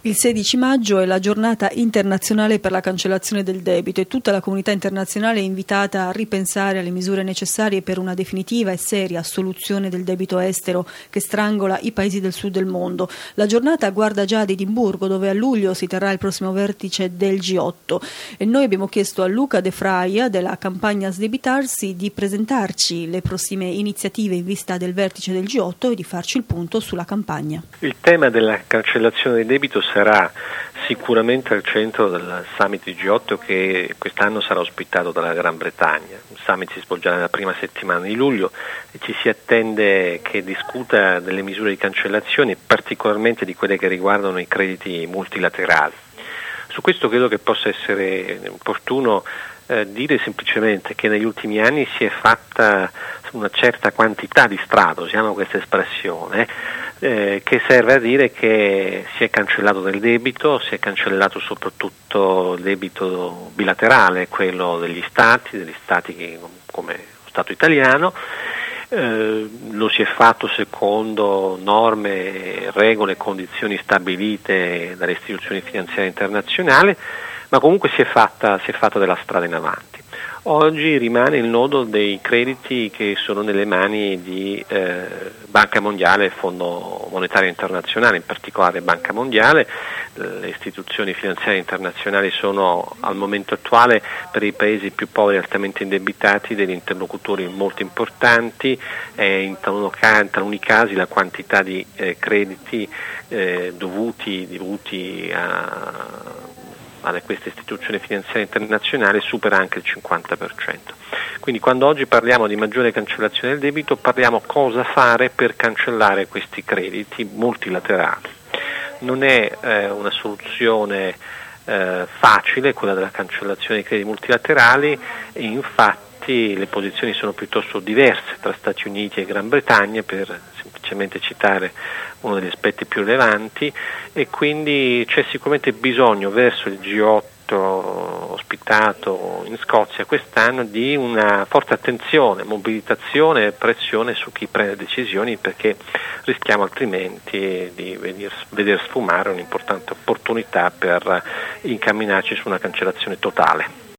Il 16 maggio è la giornata internazionale per la cancellazione del debito e tutta la comunità internazionale è invitata a ripensare alle misure necessarie per una definitiva e seria soluzione del debito estero che strangola i paesi del sud del mondo. La giornata guarda già ad Edimburgo, dove a luglio si terrà il prossimo vertice del G8 e noi abbiamo chiesto a Luca De Fraia della campagna Sdebitarsi di presentarci le prossime iniziative in vista del vertice del G8 e di farci il punto sulla campagna. Il tema della cancellazione del debito sarà sicuramente al centro del summit di G8 che quest'anno sarà ospitato dalla Gran Bretagna. Il summit si svolgerà nella prima settimana di luglio e ci si attende che discuta delle misure di cancellazione, particolarmente di quelle che riguardano i crediti multilaterali. Su questo credo che possa essere opportuno dire semplicemente che negli ultimi anni si è fatta una certa quantità di strada, usiamo questa espressione, che serve a dire che si è cancellato del debito, si è cancellato soprattutto il debito bilaterale, quello degli stati come lo Stato italiano. Lo si è fatto secondo norme, regole e condizioni stabilite dalle istituzioni finanziarie internazionali, ma comunque si è fatta della strada in avanti. Oggi rimane il nodo dei crediti che sono nelle mani di Banca Mondiale e Fondo Monetario Internazionale, in particolare Banca Mondiale. Le istituzioni finanziarie internazionali sono al momento attuale per i paesi più poveri e altamente indebitati degli interlocutori molto importanti e in taluni casi la quantità di crediti dovuti a queste istituzioni finanziarie internazionali supera anche il 50%. Quindi quando oggi parliamo di maggiore cancellazione del debito parliamo cosa fare per cancellare questi crediti multilaterali. Non è una soluzione facile quella della cancellazione dei crediti multilaterali e infatti le posizioni sono piuttosto diverse tra Stati Uniti e Gran Bretagna, per semplicemente citare uno degli aspetti più rilevanti, e quindi c'è sicuramente bisogno verso il G8 ospitato in Scozia quest'anno di una forte attenzione, mobilitazione e pressione su chi prende decisioni, perché rischiamo altrimenti di veder sfumare un'importante opportunità per incamminarci su una cancellazione totale.